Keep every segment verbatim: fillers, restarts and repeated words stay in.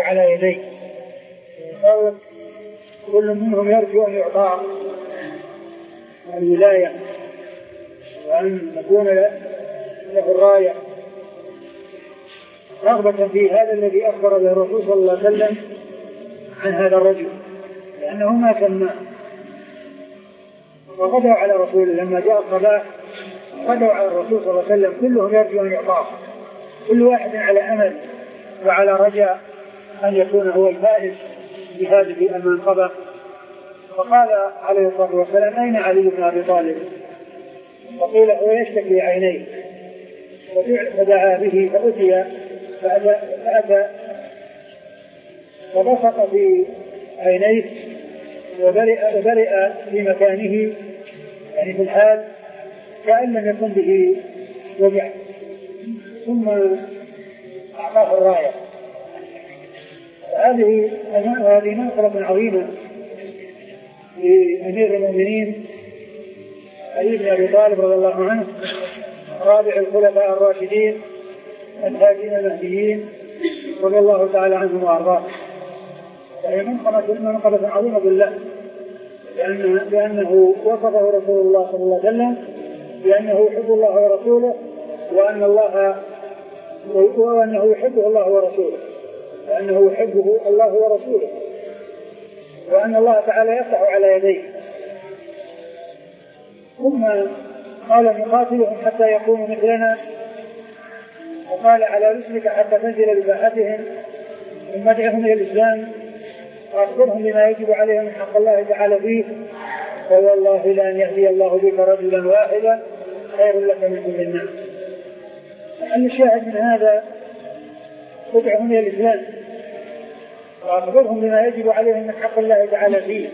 على يديه، كل منهم يرجو أن يعطى الولاية وأن تكون له الراية، رغبة في هذا الذي أخبر به الرسول صلى الله عليه وسلم عن هذا الرجل، لأنه ما سماه. وغدوا على رسوله لما جاء الصباح، غدوا على الرسول صلى الله عليه وسلم كلهم يرجو أن يعطاه، كل واحد على أمل وعلى رجاء أن يكون هو الفائز بهذه المنقبة. فقال عليه الصلاة والسلام: أين علي بن أبي طالب؟ فقيل: هو يشتكي عينيه. فدعا به فأتي فأتى فبصق في عينيه وبرئ, وبرئ في مكانه، يعني في الحال كأن لم يكن به وجع، ثم أعطاه الراية. هذه هذه منقبة عظيمة لأمير المؤمنين علي بن أبي طالب رضي الله عنه، رابع الخلفاء الراشدين الهادين المهديين رضي الله تعالى عنهم وأرضاهم. فهي منقبة عظيمة بالله، لأنه, لأنه وصفه رسول الله صلى الله عليه وسلم بأنه يحب الله ورسوله، وأن الله وأنه يحبه الله ورسوله، وأنه يحبه الله ورسوله، وأن الله تعالى يفتح على يديه. ثم قال: نقاتلهم حتى يكونوا مثلنا، وقال: على رسلك حتى تنزل بباحتهم، ثم ادعهم إلى الإسلام وأخبرهم بما يجب عليهم من حق الله تعالى فيه، فوالله لأن يهدي الله بك رجلا واحدا خير لك من كل الناس. الشاهد من هذا: ادعهم إلى الإسلام وأخبرهم بما يجب عليهم من حق الله تعالى فيه،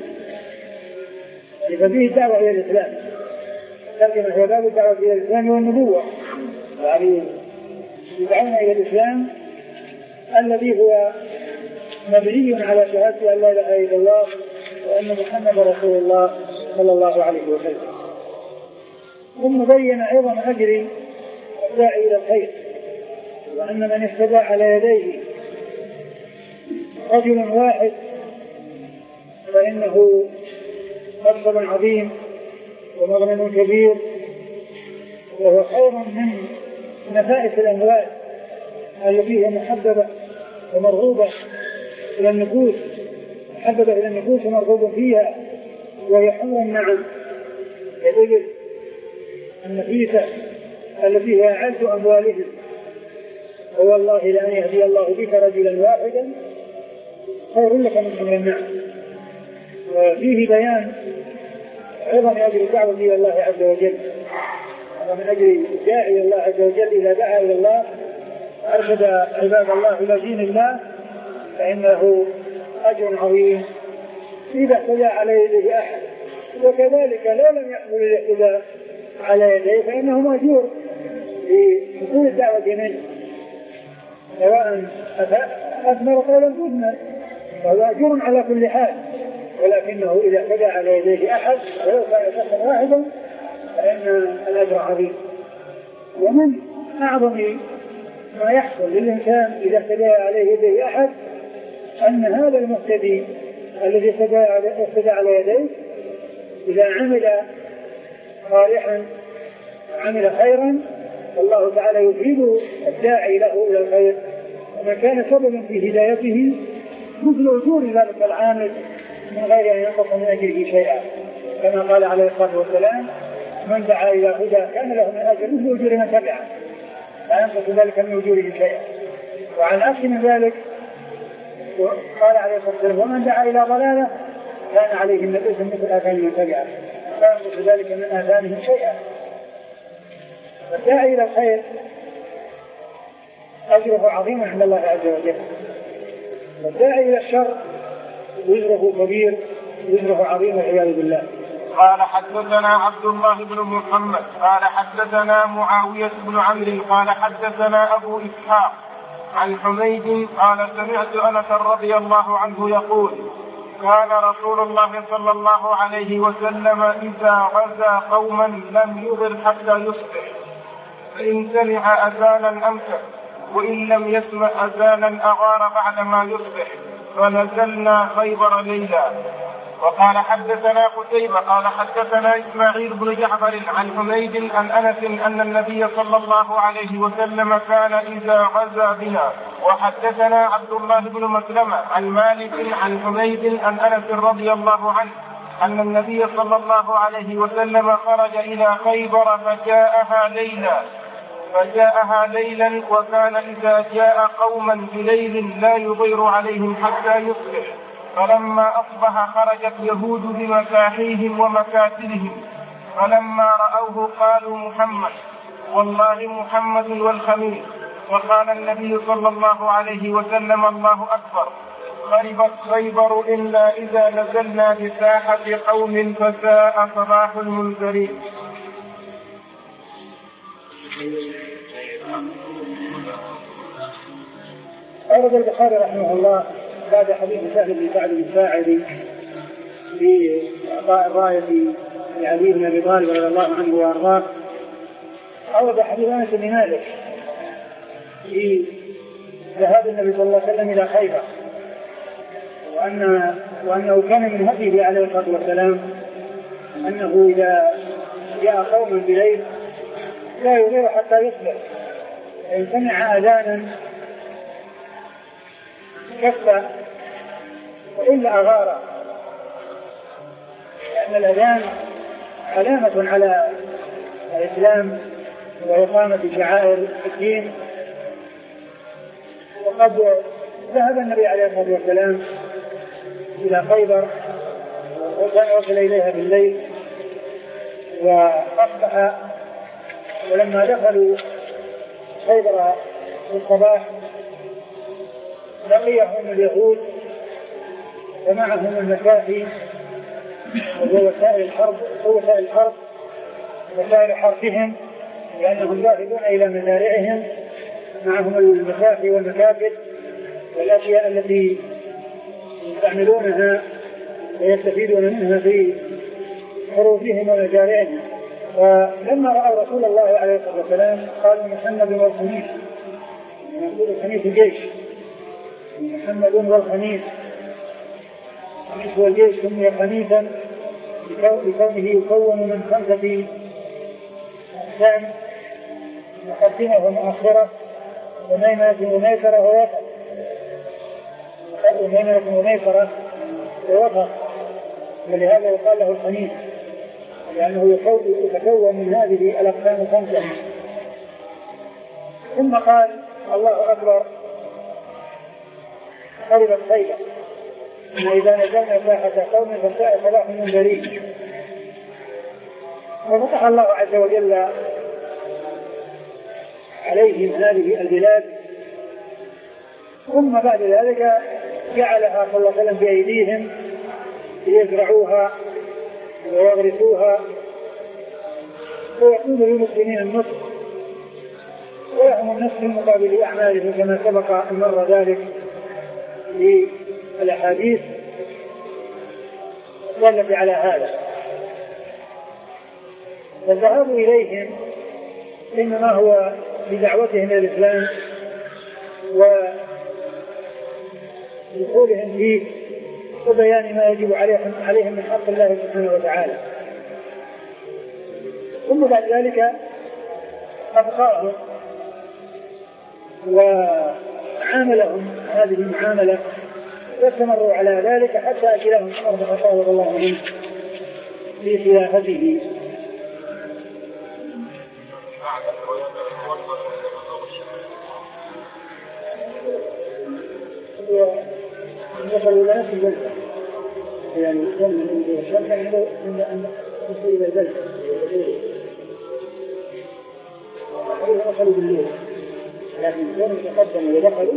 ففيه الدعوة إلى الإسلام، ترجمة هو باب الدعوة إلى الإسلام والنبوة، يعني يدعون إلى الإسلام الذي هو مبني على شهادة أن لا إله إلا الله وأن محمد رسول الله صلى الله عليه وسلم. ثم بين أيضا أجر الداعي إلى الخير، وأن من اهتدى على يديه رجل واحد فإنه مكسب عظيم ومغنم كبير، وهو خير من نفائس الأموال التي هي محببة ومرغوبة إلى النفوس، محببة إلى النفوس ومرغوبة فيها، وهي حمر النعم الإبل النفيسة التي هي أعز أموالهم. ووالله لأن يهدي الله بك رجلا واحدا خير لك من حمر النعم. وفيه بيان أيضا أجر الدعوة إلى الله عز وجل، ومن أجل داعي الله عز وجل إذا دعا إلى الله أرشد عباد الله إلى دين الله فإنه أجر عظيم إذا اهتدى على يديه أحد، وكذلك لو لم يحصل الاهتداء على يديه فإنه مأجور لحصول الدعوة منه، سواء أثمر قولا تثمر، فهو أجر على كل حال. ولكنه إذا اهتدى على يديه أحد ولو كان شخصا واحدا فإن الأجر عظيم. ومن أعظم ما يحصل للإنسان إذا اهتدى عليه يديه أحد أن هذا المهتدي الذي اهتدى على يديه إذا عمل صالحا عمل خيرا الله تعالى يفيد الداعي له إلى الخير، ومن كان سببا في هدايته مثل أجور ذلك العامل من غير أن ينقص من أجره شيئا، كما قال عليه الصلاة والسلام: من دعا إلى هدى كان له من أجر مثل أجور من تبعه لا ينقص ذلك من أجوره شيئا. وعن أخذ من ذلك قال عليه الصلاة والسلام: ومن دعا إلى ضلالة كان عليه من الإثم مثل آثام من تبعه لا ينقص ذلك من آثامهم شيئا. فالداعي إلى الخير أجره عظيم عند الله عز وجل، والداعي إلى الشر وزره كبير وزره عظيم والعياذ بالله. قال: حدثنا عبد الله بن محمد قال حدثنا معاوية بن عمرو قال حدثنا أبو إسحاق عن حميد قال: سمعت أنس رضي الله عنه يقول: كان رسول الله صلى الله عليه وسلم إذا غزا قوما لم يغر حتى يصبح، فإن سمع أذانا أمسك، وإن لم يسمع أذانا أغار بعدما يصبح، فنزلنا خيبر ليلا. وقال حدثنا قتيبة قال حدثنا إسماعيل بن جعفر عن حميد عن أنس أن النبي صلى الله عليه وسلم كان إذا غزا بنا. وحدثنا عبد الله بن مسلمة عن مالك عن حميد عن أنس رضي الله عنه أن النبي صلى الله عليه وسلم خرج إلى خيبر فجاءها ليلا فجاءها ليلا وكان إذا جاء قوما بليل لا يضير عليهم حتى يصبح، فلما أصبح خرجت يهود بمساحيهم ومكاتلهم، فلما رأوه قالوا محمد، والله محمد والخميس. وقال النبي صلى الله عليه وسلم الله أكبر، خربت خيبر إلا إذا نزلنا بساحة قوم فساء صباح المنذرين. أورد البخاري رحمه الله بعد حديث سهل بن سعد الساعدي في إعطاء الراية لعلي بن أبي طالب رضي الله عنه وأرضاه، أورد حديث أنس بن مالك في ذهاب النبي صلى الله عليه وسلم إلى خيبر، وأن وأنه كان من هديه عليه الصلاة والسلام أنه إذا جاء قوم بليل لا يغير حتى يصبح، فإن سمع أذانا كف وإلا أغار، لأن الأذان علامة على الإسلام وإقامة شعائر الدين. وقد ذهب النبي عليه الصلاة والسلام إلى خيبر وكان وصل إليها بالليل وأصبح، ولما دخلوا خيبر في الصباح لقيهم اليهود ومعهم المساحي ووسائل الحرب ووسائل الحرب وسائل حربهم، لأنهم ذاهبون إلى مزارعهم معهم المساحي والمكابد والأشياء التي يستعملونها ويستفيدون منها في حروبهم ومزارعهم. فلما رأوا رسول الله عليه الصلاة والسلام قالوا محمد والخميس، يقول الخميس الجيش، محمد والخميس. الخميس والجيش سمي خميسا لكونه يكون من خمسة أقسام: مقدمة ومؤخرة وميمنة وميسرة ووسط. وميمنة وميسرة ووسط، ولهذا يقال له الخميس، لأنه يتكون من هذه الأقسام الخمسة. ثم قال الله أكبر، خربت خيبر إذا نزلنا ساحة قوم فساء صباح المنذرين. وفتح الله عز وجل عليهم هذه البلاد، ثم بعد ذلك جعلها صلى الله عليه وسلم بأيديهم ليزرعوها ويغرسوها ويكون للمسلمين النصر ولهم النصر مقابل أعمالهم، كما سبق أن مر ذلك في الأحاديث دلت على هذا. فالذهاب إليهم إنما هو بدعوتهم إلى الإسلام ودخولهم فيه وبيان ما يجب عليهم عليهم من حق الله سبحانه وتعالى. ثم بعد ذلك أبقاهم وعاملهم هذه المعاملة واستمروا على ذلك حتى أتي لهم عمر بن الخطاب رضي الله عنه في خلافته. وصلوا إلى نفس الجلسة، يعني كان من الشركة عند أن يصل إلى الجلسة وصلوا بالليل، لكن كانوا تقدموا ودخلوا.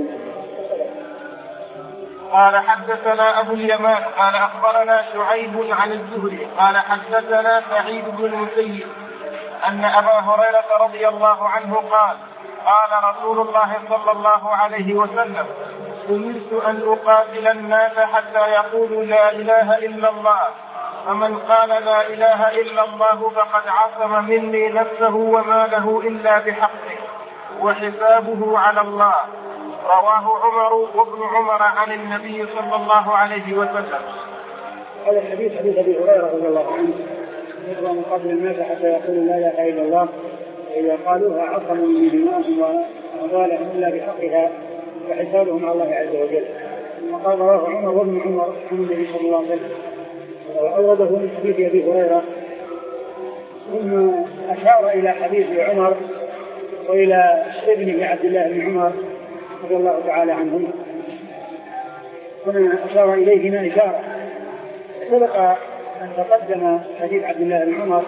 قال حدثنا أبو اليمان قال أخبرنا شعيب عن الزهري قال حدثنا سعيد بن المسيب أن أبا هريرة رضي الله عنه قال قال رسول الله صلى الله عليه وسلم: أمرت أن أقاتل الناس حتى يقولوا لا إله إلا الله، فمن قال لا إله إلا الله فقد عصم مني نفسه وماله إلا بحقه، وحسابه على الله. رواه عمر وابن عمر عن النبي صلى الله عليه وسلم. هذا الحديث حديث ابي هريره رضي الله عنه يقرأ من قبل الناس حتى يقولوا لا اله الا الله، واذا قالوها عصموا من دماءهم واموالهم الا بحقها وحسابهم على الله عز وجل. وقال رواه عمر وابن عمر عن النبي صلى الله عليه وسلم، واورده من حديث ابي هريره، ثم اشار الى حديث عمر والى ابنه عبد الله بن عمر رضي الله تعالى عنهما، هنا اشار اليهما اشاره. سبق ان تقدم حديث عبد الله بن عمر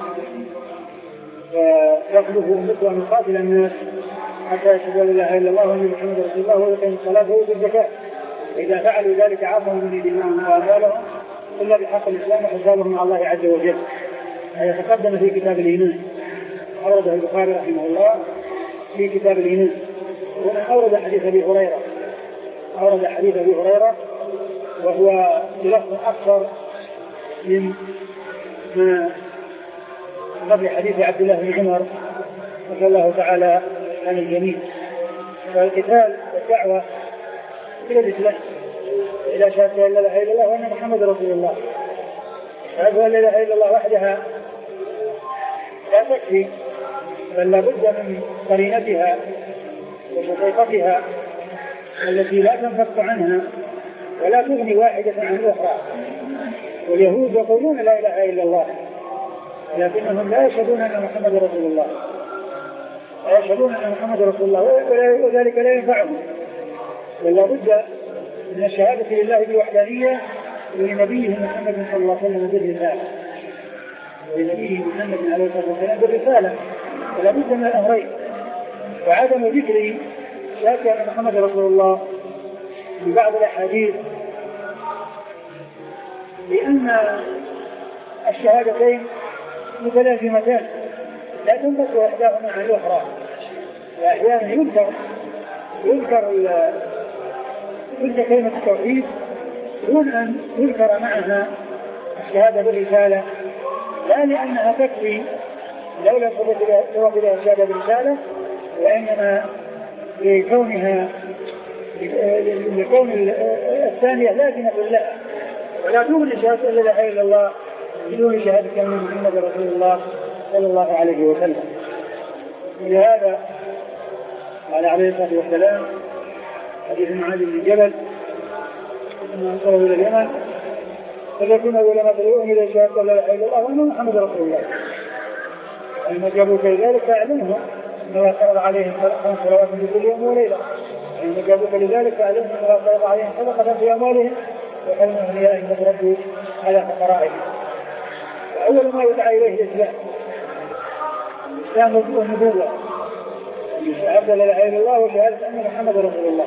ويطلبه مثل ان يقاتل الناس حتى يشهدوا لا اله الا الله وان محمدا رسول الله ويقيموا الصلاه ويؤتوا الزكاه، اذا فعلوا ذلك عصموا من دماءهم واموالهم الا بحق الاسلام وحسابهم على الله عز وجل. هذا تقدم في كتاب الايمان، اورده البخاري رحمه الله في كتاب الايمان. هنا اورد حديث ابي هريره اورد حديث ابي هريره وهو بلفظ اكثر من ما قبل حديث عبد الله بن عمر رضي الله تعالى عن الجميع. فالقتال والدعوة إلى الإسلام إلى شهادة أن لا إله إلا الله وأن محمد رسول الله. شهادة أن لا إله إلا الله وحدها لا تكفي، بل لابد من قرينتها وشقيقتها التي لا تنفك عنها ولا تغني واحدة عن الأخرى. واليهود يقولون لا إله إلا الله لكنهم لا يشهدون أن محمد رسول الله، لا يشهدون أن محمد رسول الله، وذلك لا ينفعهم. ولا بد من الشهادة لله بالوحدانية ولنبيه محمد صلى الله عليه وسلم بالرسالة، ولنبيه محمد عليه الصلاة والسلام بالرسالة، ولا بد من الأمرين. وعدم ذكر شهادة أن محمد رسول الله في بعض الأحاديث لأن الشهادتين متلازمتان لا تنفك إحداهما عن الأخرى، وأحيانا يذكر يذكر تلك كلمة التوحيد دون أن يذكر معها الشهادة بالرسالة، لا لأنها تكفي لو لم تضف لها الشهادة بالرسالة، وإنما لكونها لكون الثانية لازمة لها، ولا تغني شهادة لا إله إلا الله بدون شهادة أن محمد رسول الله صلى الله عليه وسلم. ولهذا قال عليه الصلاة والسلام حديث معاذ بن جبل ثم انصره إلى اليمن فليكن أول ما تدعوهم إلى شهادة لا إله إلا الله وأن محمد رسول الله، فإن جابوك لذلك فأعلمهم أنه فرض عليهم خمس صلوات في كل يوم وليلة، فإن جابوك لذلك فأعلمهم أنه فرض عليهم صدقة في أموالهم وحلم أغنيائهم يتردوا على فقرائهم. أول ما يدعى إليه الإسلام الإسلام والنبوة، شهادة لا إله إلا الله وشهادة أن محمد رسول الله.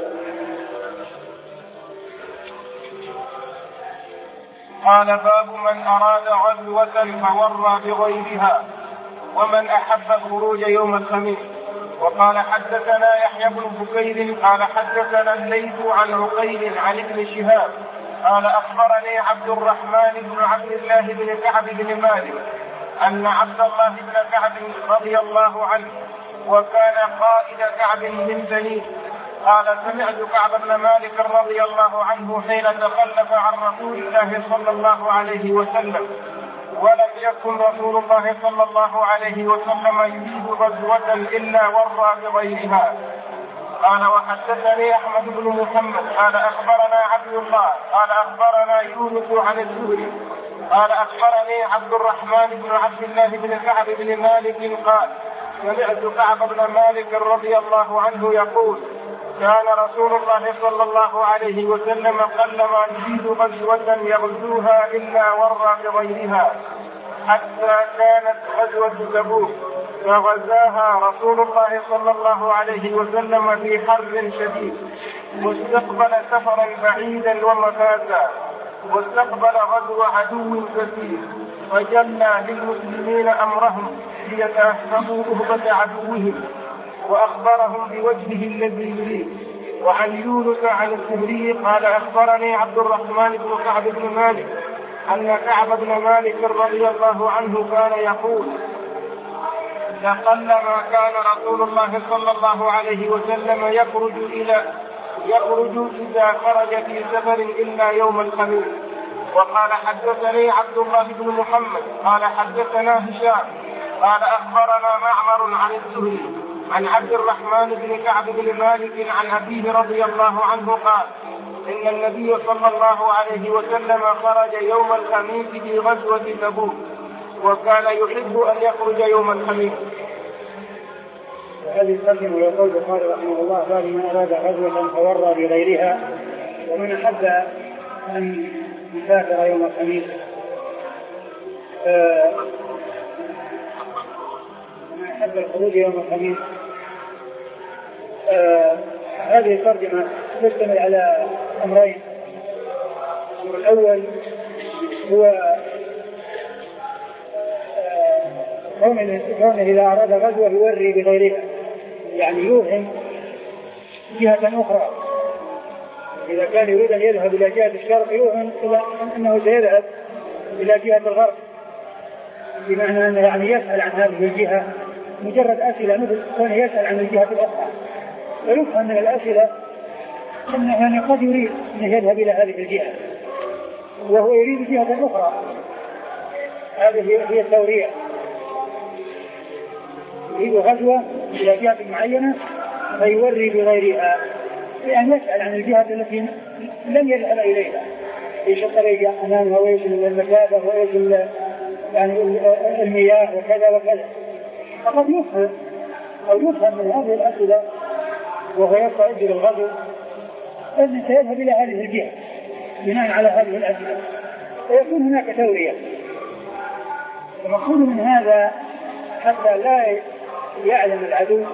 قال باب من أراد غزوة فورى بغيرها ومن أحب الخروج يوم الخميس. وقال حدثنا يحيى بن بكير قال حدثنا الليث عن عقيل عن ابن شهاب قال أخبرني عبد الرحمن بن عبد الله بن كعب بن مالك أن عبد الله بن كعب رضي الله عنه وكان قائد كعب من بنيه قال سمعت كعب بن مالك رضي الله عنه حين تخلف عن رسول الله صلى الله عليه وسلم ولم يكن رسول الله صلى الله عليه وسلم يريد غزوة إلا ورى بغيرها. قال وحدثني أحمد بن محمد قال أخبرنا عبد الله قال أخبرنا يونس عن الزهري قال أخبرني عبد الرحمن بن عبد الله بن كعب بن مالك قال سمعت كعب بن مالك رضي الله عنه يقول كان رسول الله صلى الله عليه وسلم قلما يريد غزوة يغزوها إلا ورى بغيرها حتى كانت غزوة تبوك فغزاها رسول الله صلى الله عليه وسلم في حر شديد واستقبل سفرا بعيدا ومفازا واستقبل غزو عدو كثير فجلى للمسلمين أمرهم ليتأهبوا أهبة عدوهم وأخبرهم بوجهه الذي يريد. وعن يونس عن الزهري قال أخبرني عبد الرحمن بن كعب بن مالك أن كعب بن مالك رضي الله عنه كان يقول لقلما كان رسول الله صلى الله عليه وسلم يخرج إلى يخرج إذا خرج في سفر إلا يوم الخميس. وقال حدثني عبد الله بن محمد قال حدثنا هشام قال أخبرنا معمر عن الزهري عن عبد الرحمن بن كعب بن مالك عن أبيه رضي الله عنه قال إن النبي صلى الله عليه وسلم خرج يوم الخميس في غزوة تبوك وكان يحب أن يخرج يوم الخميس. وهذه الترجمة يقول البخاري رحمه الله: باب من أراد غزوة فورى بغيرها ومن أحب أن يسافر يوم الخميس. آه ومن أحب الخروج يوم الخميس. آه هذه الترجمة تشتمل على أمرين. الأمر الأول هو كونه إذا أراد غزوة يوري بغيرها، يعني يوهم جهة أخرى. إذا كان يريد أن يذهب إلى جهة الشرق يوهم أنه سيذهب إلى جهة الغرب، بمعنى أنه يعني يسأل عن هذه الجهة مجرد أسئلة مثل كونه يسأل عن الجهة الأخرى. ويفهم من الأسئلة أنه يعني قد يريد أن يذهب إلى هذه الجهة وهو يريد جهة أخرى. هذه هي التورية، يريد غزوة إلى جهة معينة فيوري بغيرها، لأن يسأل عن الجهة التي لم يذهب إليها، إيش الطريق أمامها وإيش المسافة وإيش يعني المياه وكذا وكذا. فقد يفهم أو يفهم من هذه الأسئلة وهو يستعد للغزو أنه سيذهب إلى هذه الجهة بناء على هذه الأسئلة، ويكون هناك تورية. المقصود من هذا حتى لا يعلم العدو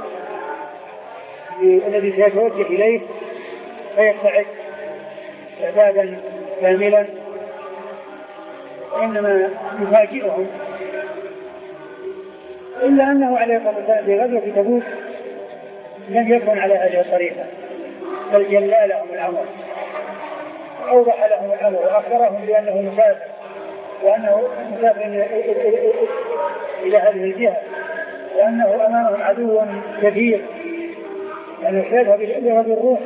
الذي سيتوجه إليه فيستعد استعدادا كاملا، وإنما يفاجئهم. إلا أنه عليه الصلاة والسلام في غزوة تبوك لم يكن على هذه الطريقة، بل جلى لهم الأمر وأوضح لهم الأمر وأخبرهم بأنه مسافر وأنه مسافر إلى هذه الجهة وأنه أمامهم عدو كبير يعني يذهب إلى الروم.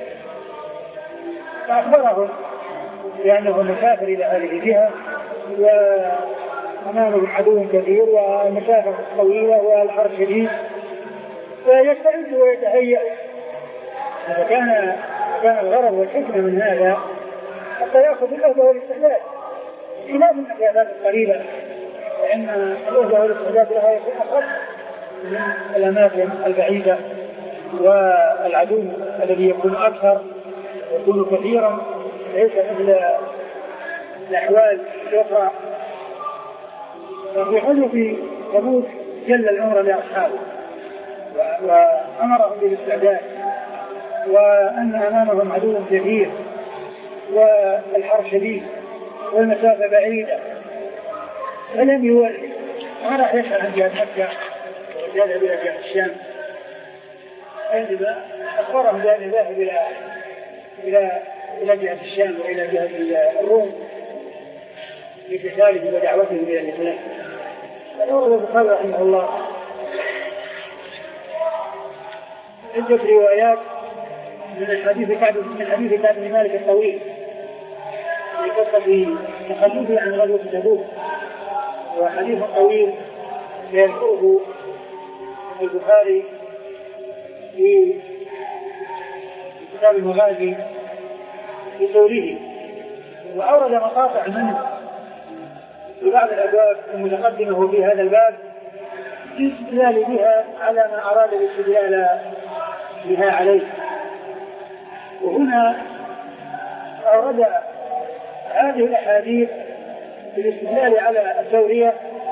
فأخبرهم بأنه مسافر إلى هذه الجهة وأمامهم عدو كبير والمسافة طويلة والحر شديد، فيستعد ويتهيأ. هذا كان كان الغرض والحكمة من هذا حتى يأخذ الأهدى والاستعداد خلاف الأجابات القريبة، لأن الأهدى والاستعداد لها يكون أقل من الأماكن البعيدة، والعدو الذي يكون أكثر يكون كثيرا ليس مثل الأحوال الأخرى. وفي غزوة تبوك جل الأمر لأصحابه وأمرهم بالاستعداد، وأن أمامهم عدو كثير والحر شديد والمسافة بعيدة، فلم يولي ما راح يسأل عن جهة مكة ويذهب إلى جهة الشام، عندما أخبرهم بأن ذاهب إلى إلى إلى جهة الشام وإلى جهة الروم لقتالهم ودعوتهم إلى الإسلام. فنورد البخاري رحمه الله عدة روايات من حديث كعب من حديث كعب بن مالك الطويل في قصة تخلفه عن غزوة تبوك، وحديث طويل يذكره البخاري في كتاب المغازي في سوره، وأورد مقاطع منه في بعض الأبواب المتقدمة في هذا الباب في استدلال بها على ما أراد الاستدلال بها عليه. وهنا أورد هذه الأحاديث بالاستدلال على التورية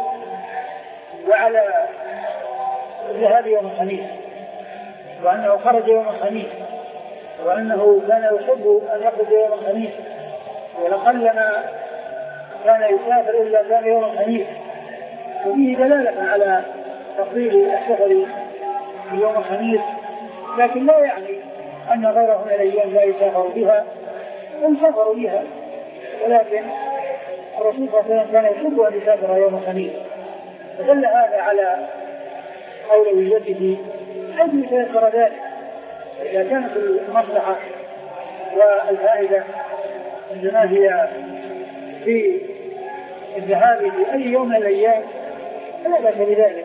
وعلى الذهاب يوم الخميس، وأنه خرج يوم الخميس، وأنه كان يحب أن يخرج يوم الخميس، ولقلما كان يسافر إلا كان يوم الخميس. وفيه دلالة على تفضيل السفر في يوم الخميس، لكن لا يعني أن غيره من الأيام لا يسافر بها، هم سافروا بها، ولكن الرسول صلى الله عليه وسلم كان يحب أن يسافر يوم الخميس. فدل هذا على أولويته حيث يتيسر ذلك. إذا كانت المصلحة والفائدة إنما هي في الذهاب في أي يوم من الأيام فلا بأس بذلك.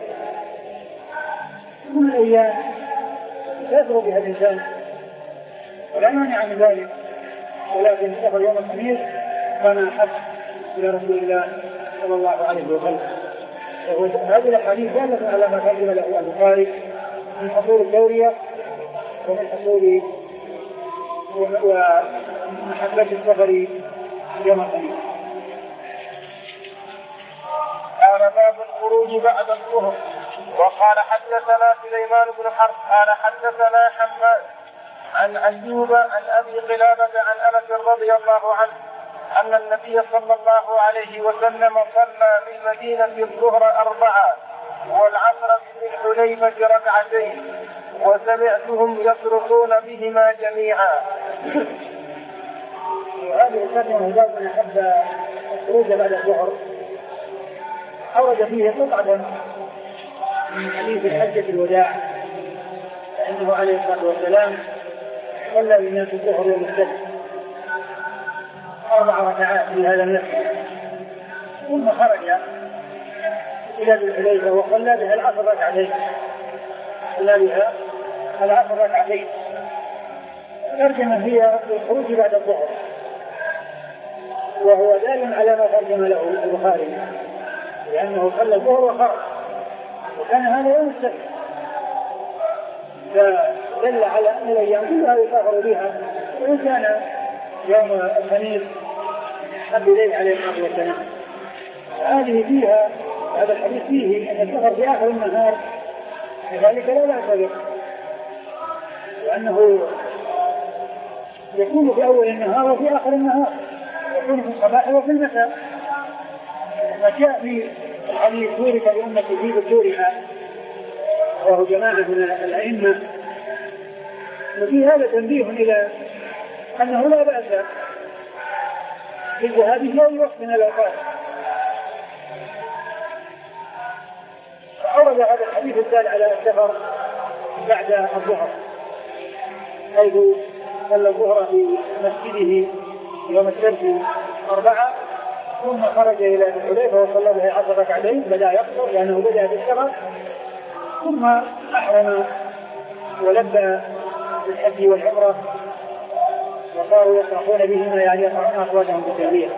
من الأيام يسر بها الإنسان ولا مانع من ذلك، ولكن سفر يوم الخميس كان أحب إلى رسول الله صلى الله عليه وسلم. هذه الأحاديث دالة على ما ترجم له البخاري من حصول الدورية ومن حصول ومحبة السفر يوم الخميس. قال باب الخروج بعد الظهر. وقال حدثنا سليمان بن حرب قال حدثنا حماد عن أيوب عن أبي قلابة عن أنس رضي الله عنه أن النبي صلى الله عليه وسلم صلى بالمدينة الظهر أربعة والعصر بالحليفة ركعتين وسمعتهم يصرخون بهما جميعا. وهذه الكلمة باب من أحب الخروج بعد الظهر أورد فيه قطعة من حديث الحجة الوداع، فإنه عليه الصلاة والسلام صلى بالناس الظهر يوم السبت أربع ركعات في هذا المسجد، ثم خرج إلى ذي الحليفة وصلى بها العصر ركعتين صلى بها العصر ركعتين. ترجمة هي الخروج بعد الظهر، وهو دال على ما ترجم له البخاري لأنه صلى الظهر وخرج، وكان هذا يوم السبت، فدل على أن الأيام كلها يسافر بها، وإن كان يوم الخميس حب إليه عليه الصلاة والسلام. هذه فيها هذا الحديث فيه أن السفر في آخر النهار لذلك لا بأس به، لأنه يكون في أول النهار وفي آخر النهار، يكون في الصباح وفي المساء. ما جاء في الحديث تورك بأمة في دستورها وهو جماعة من الأئمة، وفي هذا تنبيه إلى أنه لا بأس بالذهاب في أي وقت من الأوقات. فأورد هذا الحديث الدال على السفر بعد الظهر، حيث صلى الظهر في مسجده يوم السبت أربعة، ثم خرج إلى الحليفة وصلى به عشر ركعتين، بدأ يقصر لأنه بدأ بالسفر، ثم أحرم ولبى بالحج والعمرة وصاروا يصرخون بهما يعني يقرؤون أصواتهم بالتلبية.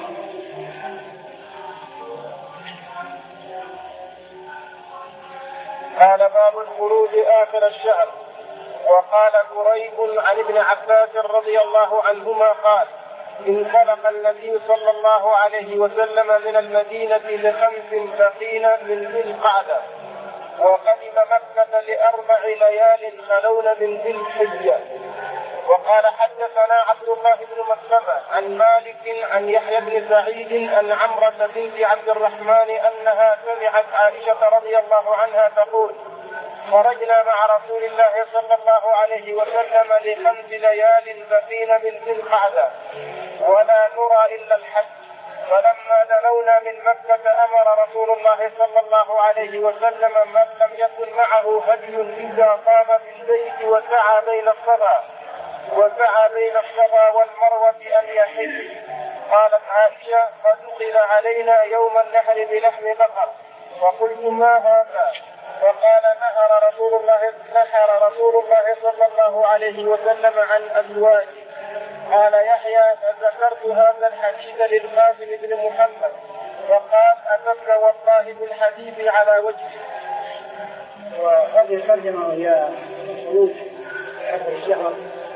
قال باب الخروج آخر الشهر. وقال قريب عن ابن عباس رضي الله عنهما قال انطلق النبي صلى الله عليه وسلم من المدينة لخمس بقين من ذي القعدة، وقدم مكة لأربع ليال خلون من ذي الحجة. وقال حدثنا عبد الله بن مسلمة عن مالك عن يحيى بن سعيد أن عمرة بنت عبد الرحمن أنها سمعت عائشة رضي الله عنها تقول خرجنا مع رسول الله صلى الله عليه وسلم لخمس ليال بقين من ذي القعدة ولا نرى إلا الحج، فلما دنونا من مكة أمر رسول الله صلى الله عليه وسلم من لم يكن معه هدي إذا قام بالبيت وسعى بين الصفا وسعى بين الصفا والمروة أن يحج. قالت عائشة فدخل علينا يوم النحر بلحم بقر، فقلت ما هذا؟ فقال نهر رسول الله نحر رسول الله صلى الله عليه وسلم عن أزواجه. قال يحيى فذكرت هذا الحديث للقاسم بن محمد وقال أتتك والله بالحديث على وجهه. وهذه الترجمة وهي خروج آخر الشهر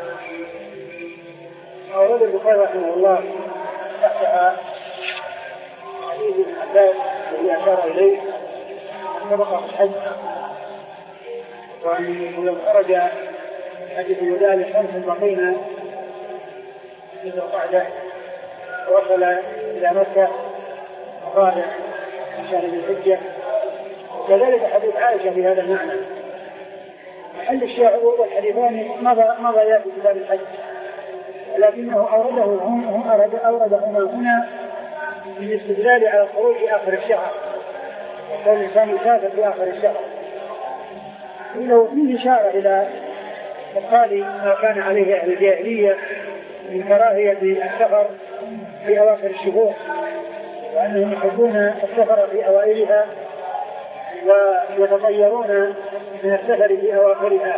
أورد البخاري رحمه الله تحتها حديث ابن عباس الذي أشار إليه سبق في الحج، وأنه خرج حجة الوداع لخمس بقين في ذي القعدة ووصل إلى مكة وقال في شهر ذي الحجة. كذلك حديث عائشة في هذا المعنى. محل الشاهد والحديثان مضى يأتي في باب الحج، لكنه أورده هنا أورد أورد هنا هنا للاستدلال على الخروج في آخر الشهر، وكان الإنسان يسافر في آخر الشهر، إنه فيه إشارة إلى مقال ما كان عليه أهل الجاهلية من كراهية السفر في أواخر الشهور، وأنهم يحبون السفر في أوائلها ويتطيرون من السفر في أواخرها.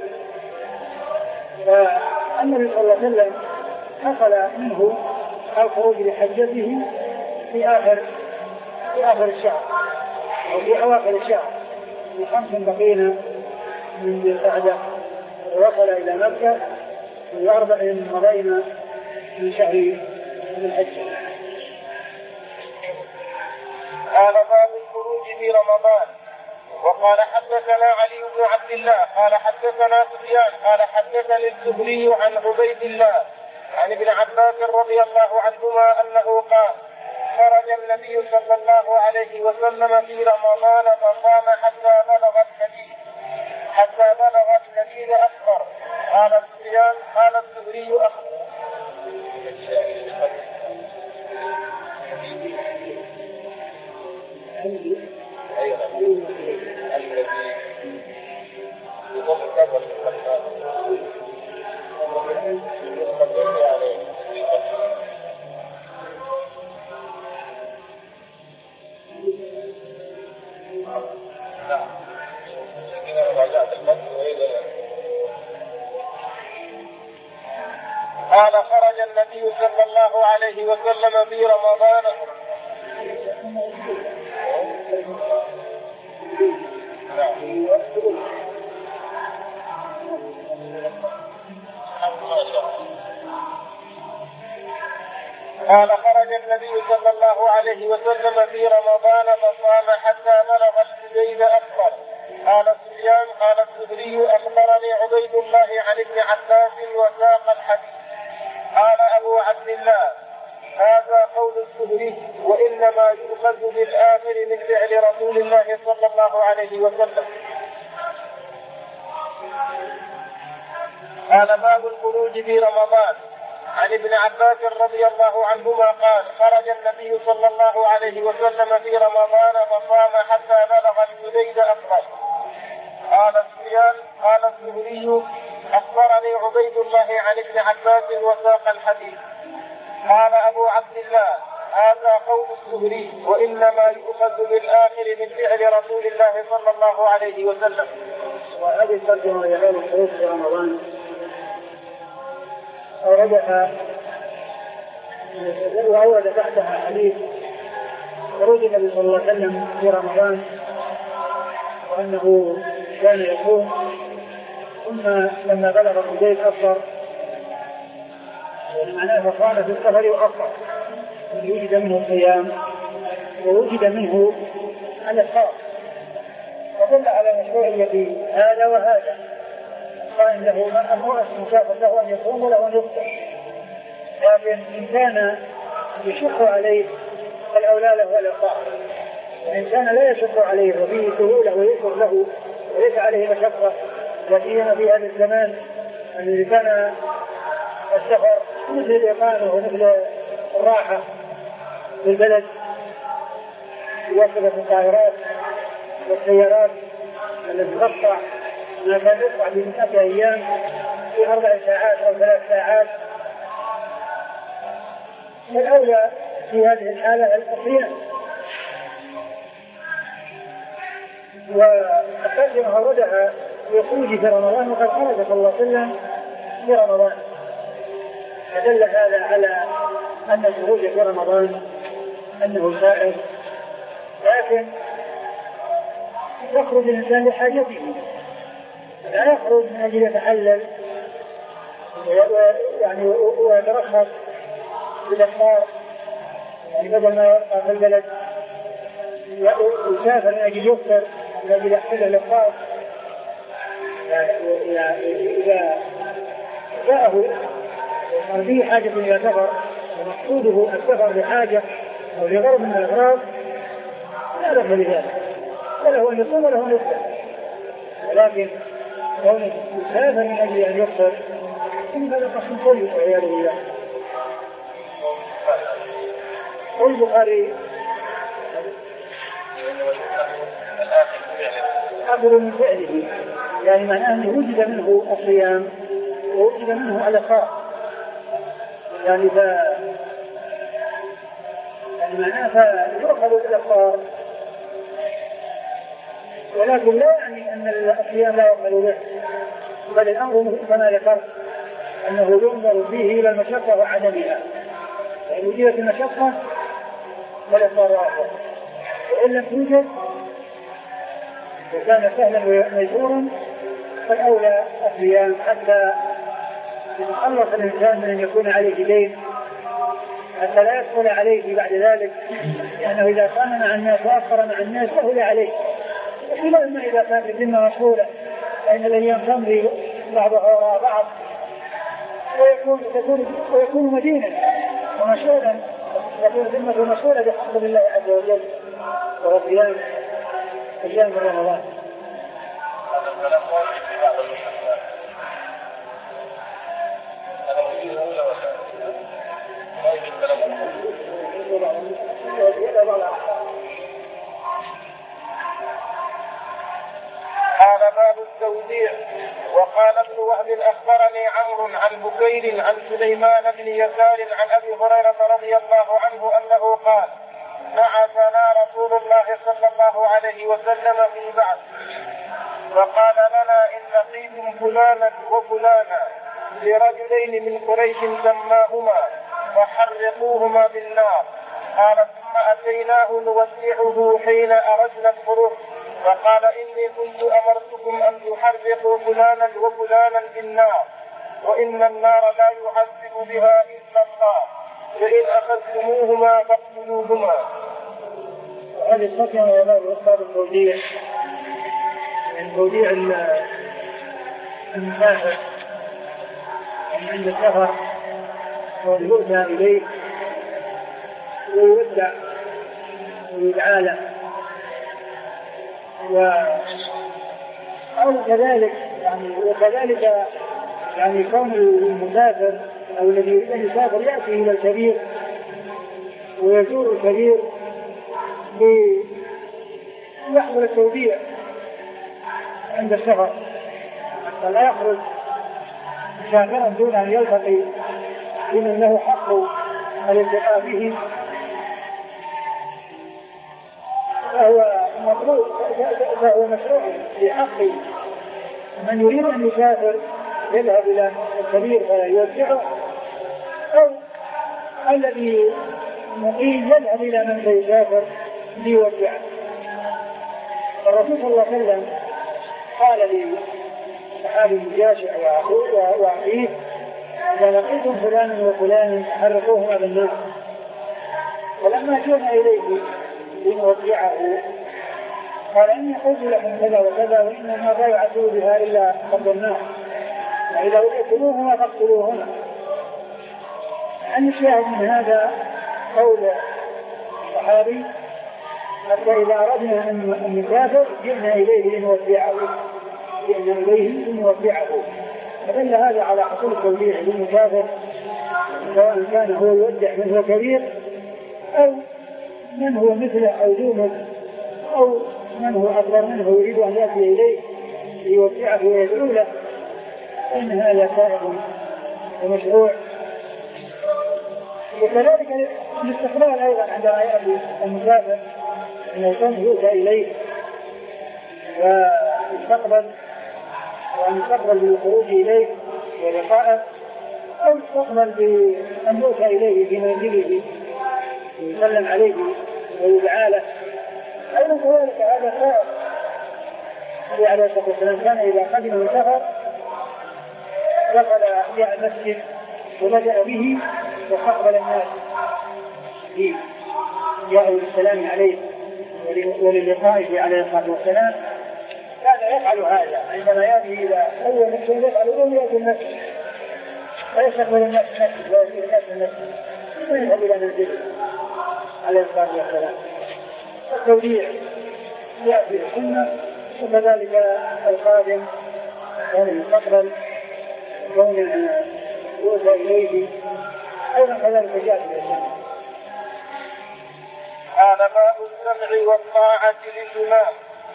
فالنبي صلى الله عليه وسلم حصل منه الخروج لحجته في آخر في آخر الشهر أو في أواخر الشهر في خمس بقينا من ذي القعدة، ووصل إلى مكة في أربع مضينا من شهر ذي الحجة. قال باب الخروج في رمضان. وقال حدثنا علي بن عبد الله قال حدثنا سفيان قال حدثني الزهري عن عبيد الله عن ابن عباس رضي الله عنهما أنه قال خرج النبي صلى الله عليه وسلم في رمضان فصام حتى بلغ الحديد حتى بلغ الحديد أكبر. قال سفيان قال الزهري أخبر قال خرج النبي صلى الله عليه وسلم في رمضان قال خرج النبي صلى الله عليه وسلم في رمضان فصام حتى بلغ الحديد أكبر. قال سفيان قال الزهري أخبرني عبيد الله عن ابن عباس وساق الحديث. قال أبو عبد الله هذا قول الزهري وإنما يؤخذ بالآخر من فعل رسول الله صلى الله عليه وسلم. قال باب الخروج في رمضان. عن ابن عباس رضي الله عنهما قال خرج النبي صلى الله عليه وسلم في رمضان فصام حتى بلغ الحديد أكبر. قال سفيان قال الزهري أخبرني عبيد الله عن ابن عباس وساق الحديث. قال أبو عبد الله هذا قول الزهري وإنما يؤخذ بالآخر من فعل رسول الله صلى الله عليه وسلم. وهذه الترجمة يقول الخروج في رمضان أوردها وأورد تحتها حديث خروج النبي صلى الله عليه وسلم في رمضان وأنه كان يصوم ثم لما بلغ الحديد أفطر، يعني معناه فصام في السفر وأفطر، وجد منه الصيام ووجد منه الإفطار، فدل على مشروعية هذا وهذا. قال له أمر مسافر له أن يصوم وله أن يفطر، لكن إن كان يشق عليه فالأولى له الإفطار، وإن كان لا يشق عليه وفيه سهولة ويسر له وليس عليه مشقة، وفيما في هذا الزمان الذي كان السفر مثل الإقامة ومثل الراحة في البلد يوصل الطائرات والسيارات التي تقطع ما كان يقطع بمئة أيام في أربع ساعات أو ثلاث ساعات، فالأولى في هذه الحالة الصيام. والترجمة أوردها يخرج في رمضان وقد خرج صلى الله عليه وسلم في رمضان، فدل هذا على أن الخروج في رمضان أنه سائر، لكن يخرج الإنسان لحاجته، لا يخرج من أجل يتحلل يعني ويترخص بالأفطار، يعني بدل ما يبقى في البلد يسافر من أجل يفطر من أجل يحصل الإفطار. إذا جاءه فيه حاجة إلى سفر ومقصوده السفر لحاجة أو لغرض من الأغراض لا دخل لذلك، وله أن يصوم وله أن يفطر، ولكن كونه يسافر من أجل أن يفطر إن هذا قسم طيب والعياذ بالله. قل البخاري أفضل من فعله، يعني معناه أنه وجد منه الصيام ووجد منه الإفطار، يعني ف يعني معناه فيؤخذ بالإفطار، ولكن لا يعني أن الصيام لا يعمل به، بل الأمر كما ذكرت أنه ينظر فيه إلى المشقة وعدمها، فإن وجدت المشقة فالإفطار أفضل، وإن لم توجد وكان سهلا وميسورا فالأولى الصيام حتى يتخلص الإنسان من أن يكون عليه دين، حتى لا يدخل عليه بعد ذلك، لأنه إذا كان مع الناس وأخر مع الناس سهل عليه، إلا أنه إذا كان الذمة مشغولة فإن الأيام تمضي بعضها وراء بعض ويكون ويكون مدينا ومشغولا، يكون ذمته مشغولة بحق الله عز وجل وهو صيام أيام رمضان. هذا الكلام واضح في بعض المسلمين، هذا موجود أولى وثانية، ما يوجد كلام قال باب التوديع. وقال ابن وهب أخبرني عمرو عن بكير عن سليمان بن يسار عن أبي هريرة رضي الله عنه أنه قال بعثنا رسول الله صلى الله عليه وسلم في بعث فقال لنا إن لقيتم فلانا وفلانا لرجلين من قريش سماهما فحرقوهما بالنار. قال ثم أتيناه نودعه حين أردنا الخروج فقال إني كنت أمرتكم أن تحرقوا فلانا وفلانا بالنار وإن النار لا يعذب بها إلا الله فإن أخذتموهما فاقتلوهما. هذه الصفحة وهذا باب التوديع، من توديع المسافر من عند السفر ويؤتى إليه ويودع ويدعى له، و أو كذلك يعني وكذلك يعني كون المسافر أو الذي يريد أن يسافر يأتي إلى الكبير ويزور الكبير ليحضر التوديع عند السفر حتى لا يخرج مسافرا دون أن يلتقي بمن له حق الالتقاء به، فهو مطلوب فهو مشروع في حق من يريد أن يسافر يذهب إلى الكبير فيودعه، أو الذي مقيم يذهب إلى من سيسافر ليودعه. الرسول صلى الله عليه وسلم قال لصحابي الجاشع وأخوه وأخيه إذا لقيتم فلانا وفلانا حرقوهما بالنار. ولما جئنا إليه لنودعه قال إني قلت لكم كذا وكذا وإن النار لا يعذب بها إلا قبل النار وإذا وجدتموهما فاقتلوهما. أن الشاهد من هذا قول الصحابي حتى إذا أردنا أن نسافر جئنا إليه لنودعه جئنا إليه لنودعه. فدل هذا على حصول التوديع للمسافر سواء كان هو يودع من هو كبير أو من هو مثله أو دونه أو من هو أكبر منه يريد أن يأتي إليه ليودعه ويدعو له، إن هذا سائغ ومشروع. وكذلك الاستقبال أيضا عندما يأتي المسافر أن يكون يؤتى إليه ويستقبل وأن يستقبل بالخروج إليه ولقائه، أو يستقبل بأن يؤتى إليه في منزله ويسلم عليه ويدعى له. أيضا كذلك هذا سائر. النبي عليه الصلاة والسلام كان إذا قدم من سفر دخل إلى المسجد وبدأ به واستقبل الناس به جاءوا للسلام عليه وللقائه عليه الصلاة والسلام. كان يفعل هذا عندما يأتي إلى أول مسجد يفعل أولية المسجد ويستقبل الناس المسجد ويأتي الناس المسجد ويذهب إلى منزله عليه الصلاة والسلام. التوديع يأتي السنة، وكذلك القادم كان يستقبل كون يؤتى إليه أيضا كذلك جاء في السنة. هذا باب السمع والطاعة للإمام.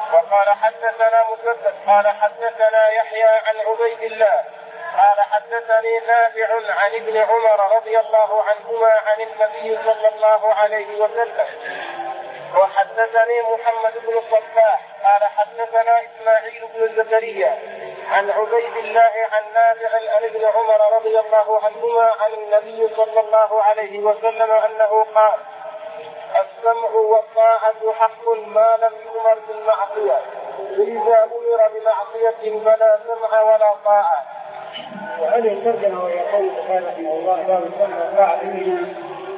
وقال حدثنا مسدد قال حدثنا يحيى عن عبيد الله قال حدثني نافع عن ابن عمر رضي الله عنهما عن النبي صلى الله عليه وسلم. وحدثني محمد بن الصباح قال حدثنا إسماعيل بن زكريا عن عبيد الله عن نافع عن ابن عمر رضي الله عنهما عن النبي صلى الله عليه وسلم أنه قال: السمع والطاعة حق ما لم يؤمر بالمعصية، فإذا أمر بمعصية فلا سمع ولا طاعة. وهذه الترجمة وهي قول رحمه الله باب السمع والطاعة بالإيمان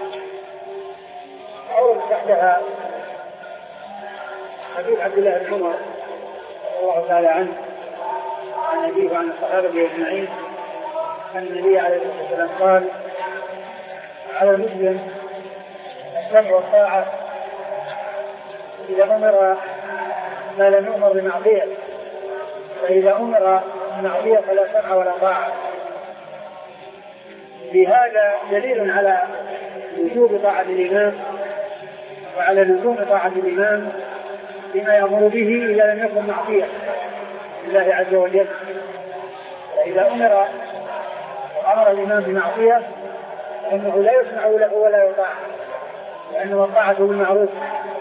أورد تحتها حديث عبد الله بن عمر رضي الله تعالى عنه عن أبيه وعن الصحابة أجمعين أن النبي عليه الصلاة والسلام قال: على المسلم السمع والطاعة إذا أمر ما لم يؤمر بمعصية، فإذا أمر بمعصية فلا سمع ولا طاعة. بهذا دليل على وجوب طاعة الإمام وعلى لزوم طاعة الإمام بما يأمر به إذا لم يكن معصية لله عز وجل. فإذا أمر أمر الإمام بمعصية فإنه لا يسمع له ولا يطاع، لأنه الطاعة بالمعروف.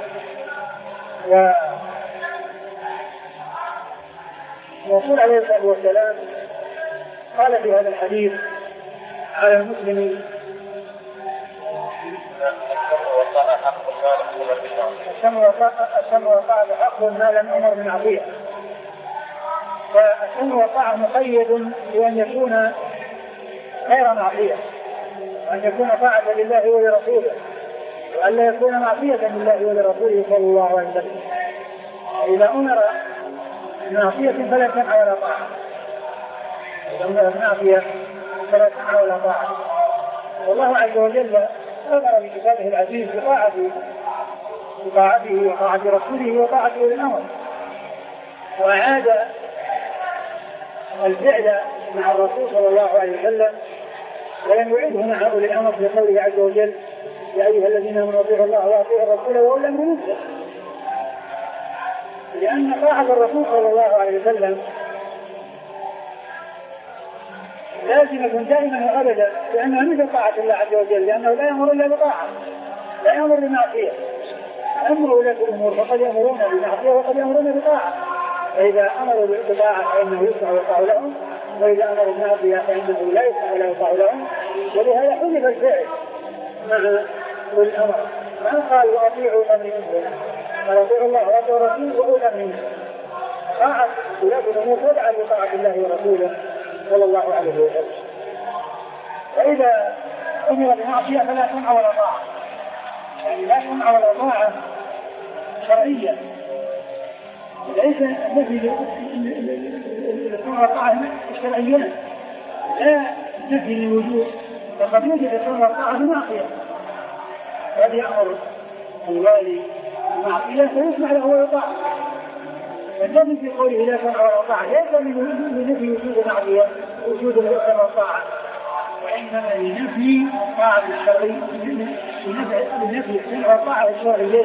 والرسول عليه الصلاة والسلام قال في هذا الحديث: على المسلم السمع والطاعة حق ما لم يؤمر بمعصية. فالسمع والطاعة مقيد بأن يكون غير معصية، وأن يكون طاعة لله ولرسوله، وأن لا يكون معصية لله ولرسوله صلى الله عليه وسلم. إذا أمر بمعصية فلا سمع ولا طاعة، إذا أمر بمعصية فلا سمع ولا طاعة. والله عز وجل أمر بكتابه العزيز بطاعته بطاعته وطاعة رسوله وطاعة أولي الأمر، وأعاد الفعل مع الرسول صلى الله عليه وسلم ولم يعده مع أولي الأمر بقوله عز وجل: يا أيها الذين آمنوا أطيعوا الله وأطيعوا الرسول وأولي الأمر منكم. لأن طاعة الرسول صلى الله عليه وسلم لازمة دائما وأبدا، لأنها مثل طاعة الله عز وجل، لأنه لا يأمر إلا بطاعة، لا يأمر بمعصية. أمر ولاة الأمور فقد يأمرون بمعصية وقد يأمرون بطاعة، فإذا أمروا بطاعة فإنه يسمع ويطاع لهم، وإذا أمروا بمعصية فإنه لا يسمع ولا يطاع لهم. ولهذا حذف الفعل مع أولي الأمر، ما قال: وأطيعوا الأمر منكم، قال: أطيعوا الله وأطيعوا الرسول وأولي الأمر منكم. طاعة ولاة الأمور تدعى بطاعة الله ورسوله صلى الله عليه وسلم. فإذا أمر بمعصية فلا سمع ولا طاعة، يعني لا سمع ولا طاعة شرعية، ليس نفي السمع والطاعة الشرعية، لا نفي الوجود، فقد يوجد السمع والطاعة بمعصية، قد يأمر الوالي بمعصية فيسمع له ويطاع. فالنبي في قوله لا سمع ولا طاعة ليس لنفي وجود المعصية وجود السمع والطاعة، وإنما لنفي الطاعة الشرعية، لنفي السمع والطاعة الشرعية،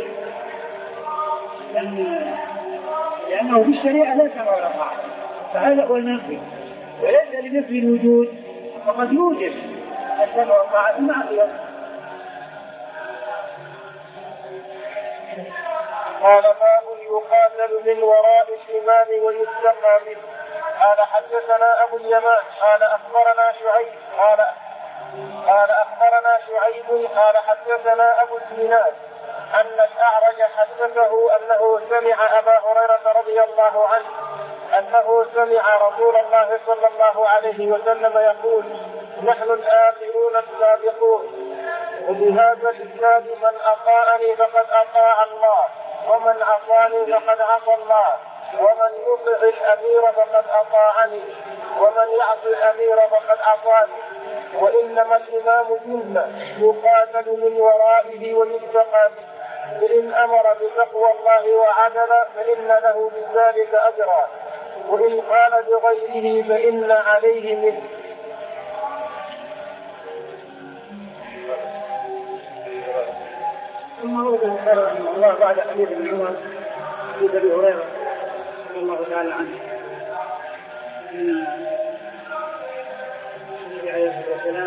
لأنه في الشريعة لا سمع ولا طاعة، فهذا هو النفي. وليس لنفي الوجود، فقد يوجد السمع والطاعة المعصية. قال: باب يقاتل من وراء الإمام ويتقى منه. قال: حدثنا أبو اليمان قال أخبرنا شعيب قال قال أخبرنا شعيب قال حدثنا أبو الزناد أن الأعرج حدثه أنه سمع أبا هريرة رضي الله عنه أنه سمع رسول الله صلى الله عليه وسلم يقول: نحن الآخرون السابقون، وبهذا الإسناد: من أطاعني فقد أطاع الله، ومن عصاني فقد عصى الله، ومن يطع الأمير فقد أطاعني، ومن يعصي الأمير فقد عصاني. وإنما الإمام جنة يقاتل من ورائه ويتقى به، فإن أمر بتقوى الله وعدل فإن له من ذلك أجرا، وإن قال بغيره فإن عليه منه. ثم ورد البخاري رحمه الله بعد حديث ابن عمر حديث ابي هريره رضي الله تعالى عنه أن النبي عليه الصلاة والسلام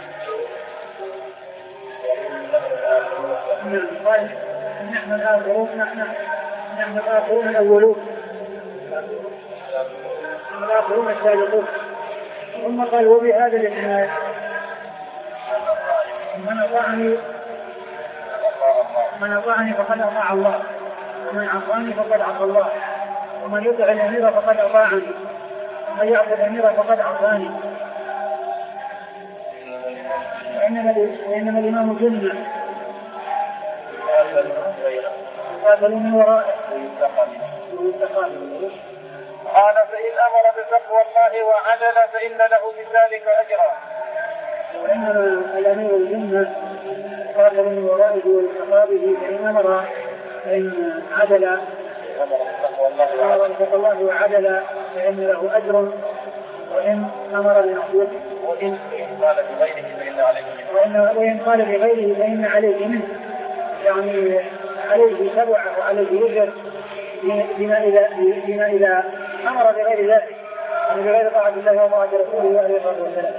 قال نحن الآخرون نحن نحن الآخرون الأولون الآخرون السابقون. ثم قال وبهذا الإسناد من أطاعني من أطاعني فقد أطاع الله ومن عصاني فقد عصى الله ومن يطع الأمير فقد أطاعني ومن يعصي الأمير فقد عصاني. وإنما الإمام جنة قاتلوا من ورائه قال فإن أمر بتقوى الله وعدل فإن له بذلك أجرا. وإنما الأمير الجنة قاتلوا من ورائه والتقى فإن أمر فإن عدل أمر بتقوى الله وعدل فإن له أجر وإن أمر بمعصيته وإن قال بغيره فإن عليه وإن وإن قال بغيره فإن عليه منه، يعني عليه سبع وعليه وزر بما إذا بما إذا أمر بغير ذلك، يعني بغير طاعة الله وطاعة رسوله عليه الصلاة والسلام.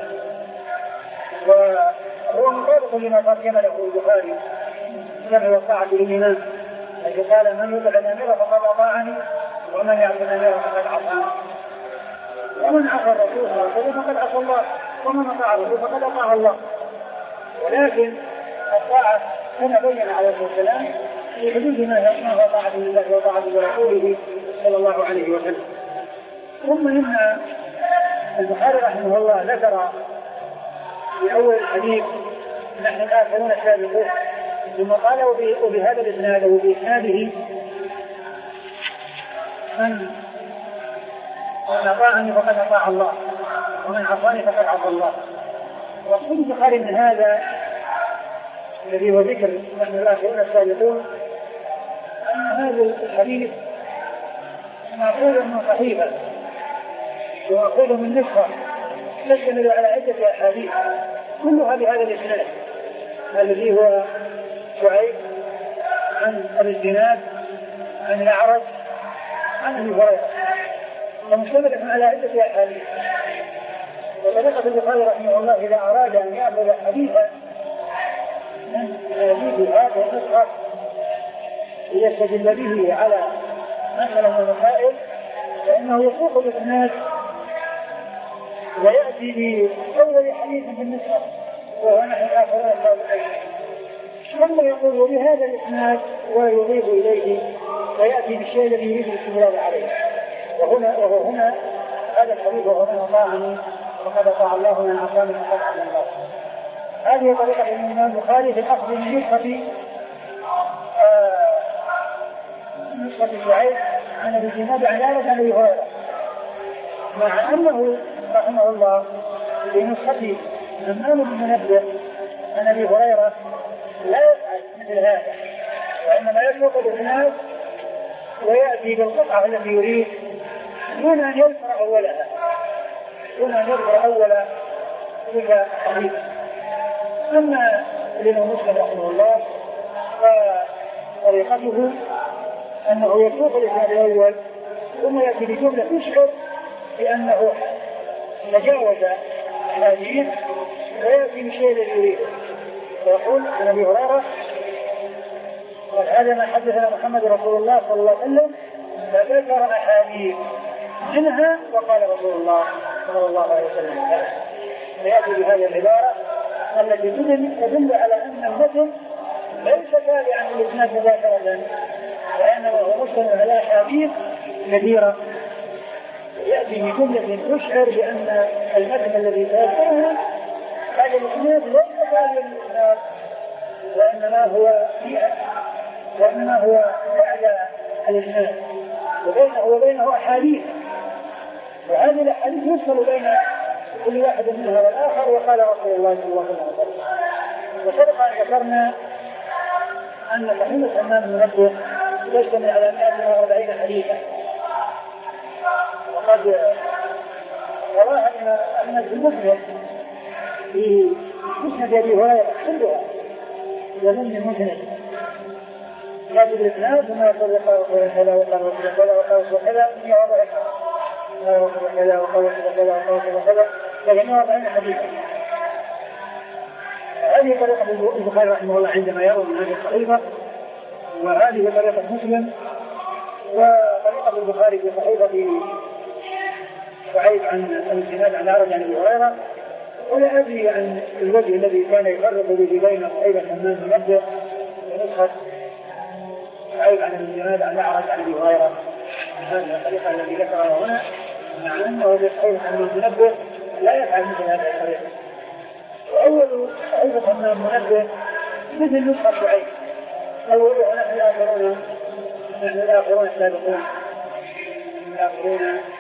وهو مطابق لما ترجم له البخاري من الطاعة للإمام، الذي قال من يطع الأمير فقد أطاعني ومن يعصي الأمير فقد عصاني ومن عصى الرسول صلى الله عليه وسلم فقد عصى الله ومن أطاع الرسول فقد أطاع الله. ولكن الطاعة كما بين عليه الصلاة والسلام في حدود ما هو طاعة لله وطاعة رسوله صلى الله عليه وسلم. ثم إن البخاري رحمه الله ذكر في أول الحديث نحن الآخرون السابقون، ثم قال وبهذا الإسناد وبإسناده من أطاعني فقد أطاع الله ومن عصاني فقد عصى الله. وقصد البخاري من هذا الذي هو ذكر نحن الآخرون السابقون أن هذا الحديث مأخوذ من صحيفة ومأخوذ من نسخة تشتمل على عدة أحاديث كلها بهذا الإسناد الذي هو شعيب عن أبي الزناد عن الأعرج عن أبي هريرة، ومشتملة على عدة أحاديث. وطريقة البخاري رحمه الله إذا أراد أن يأخذ حديثا من هذه هذه النسخة ليستدل به على مسألة من المسائل فإنه يسوق الإسناد ويأتي بأول حديث في النسخة وهو نحن الآخرون السابقين، ثم يقول بهذا الإسناد ويضيف إليه ويأتي بالشيء الذي يريد الاستدلال عليه. وهنا وهو هنا هذا الحديث وهو من أطاعني وقد أطاع الله ومن عصاني فقد عصى الله. هذه طريقة الإمام البخاري في الأخذ من نسخة نسخة شعيب عن أبي الزناد عن الأعرج عن أبي هريرة، مع أنه رحمه الله في نسخته همام بن منبه عن أبي هريرة لا يفعل مثل هذا، وإنما يسوق الإسناد ويأتي بالقطعة التي يريد دون أن يذكر أولها دون أن يذكر أول تلك الحديث. أما الإمام مسلم رحمه الله فطريقته أنه يسوق الإسناد الأول ثم يأتي بجملة تشعر بأنه تجاوز الحديث ويأتي بشيء الذي يريده، ويقول عن أبي هريرة قال هذا ما حدثنا محمد رسول الله صلى الله عليه وسلم، فذكر أحاديث منها وقال رسول الله صلى الله عليه وسلم. فيأتي بهذه العبارة التي تدل على أن المتن ليس تابعا للإسناد مباشرة، وإنما هو مشتمل على أحاديث كثيرة. يأتي بجملة تشعر بأن المتن الذي تابعها هذا الإسناد ليس تابعا للإسناد، وإنما هو وإنما هو بعد الإسناد وبينه وبينه أحاديث، وهذه الأحاديث يفصل بين كل واحد منها والآخر. وقال رسول الله صلى الله عليه وسلم. وسبق أن ذكرنا أن صحيح همام بن منبه يشتمل على مئة وأربعين حديثا، وقد رواها أحمد بن مسلم في مسند أبي هريرة كلها ومن المسند قال الإسناد ثم يقول وقال كذا وقال كذا وقال كذا من وضع كذا وقال كذا وقال كذا لكن وضع حديثا. هذه طريقة البخاري رحمه الله عندما يروي من هذه الصحيفة، وهذه طريقة مسلم، وطريقة البخاري في صحيفة سعيد عن الإسناد عن الأعرج عن أبي هريرة. ولا أدري عن الوجه الذي كان يفرق به بين صحيفة حمام بن منبه ونسخة سعيد عن الإسناد عن الأعرج عن أبي هريرة. هذه الطريقة التي ذكرها هنا مع أنه في صحيفة حمام بن منبه لا يفعل مثل هذه الطريقة. وأول صحيفة حمام بن منبه مثل نسخة سعيد، أولها نحن الآخرون نحن الآخرون السابقون الآخرون